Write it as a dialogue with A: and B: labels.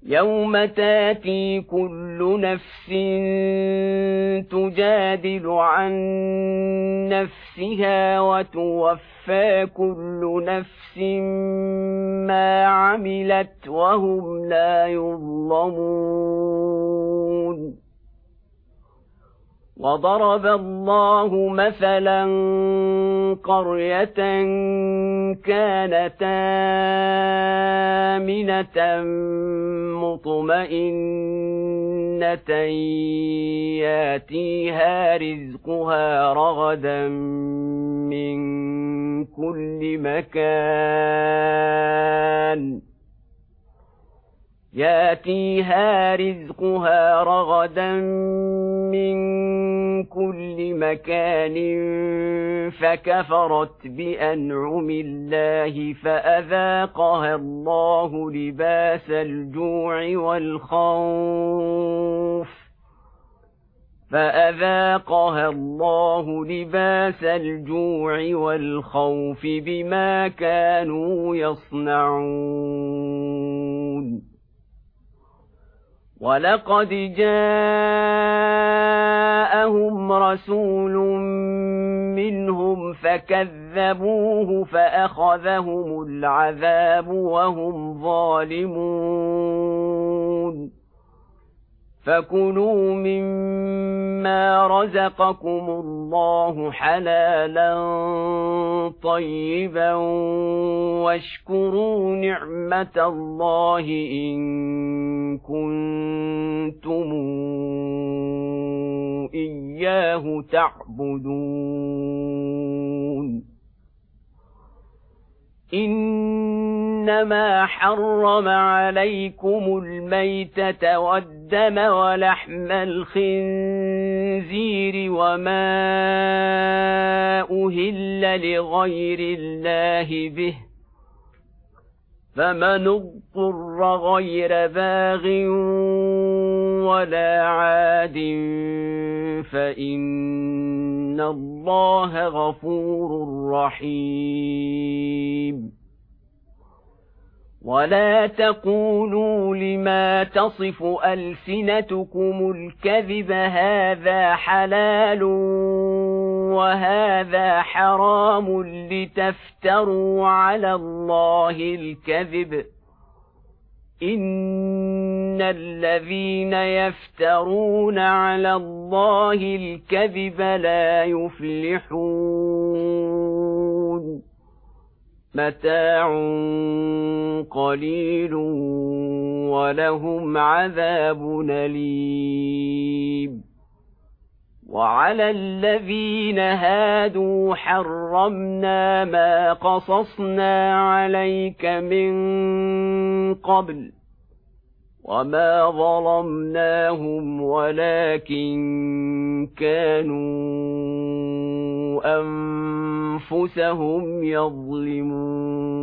A: يوم تاتي كل نفس تجادل عن نفسها وتوفى كل نفس ما عملت وهم لا يظلمون. وضرب الله مثلا قرية كانت آمنة مطمئنة ياتيها رزقها رغدا من كل مكان فكفرت بأنعم الله فأذاقها الله لباس الجوع والخوف بما كانوا يصنعون. ولقد جاءهم رسول منهم فكذبوه فأخذهم العذاب وهم ظالمون. فكلوا مما رزقكم الله حلالا طيبا واشكروا نعمة الله إن كنتم إياه تعبدون. إنما حرم عليكم الميتة والدم ولحم الخنزير وما أهل لغير الله به، فمن اضطر غير باغ ولا عاد فإن الله غفور رحيم. ولا تقولوا لما تصف ألسنتكم الكذب هذا حلال وهذا حرام لتفتروا على الله الكذب، إن الذين يفترون على الله الكذب لا يفلحون. متاع قليل ولهم عذاب أليم. وعلى الذين هادوا حرمنا ما قصصنا عليك من قبل وما ظلمناهم ولكن كانوا أنفسهم يظلمون.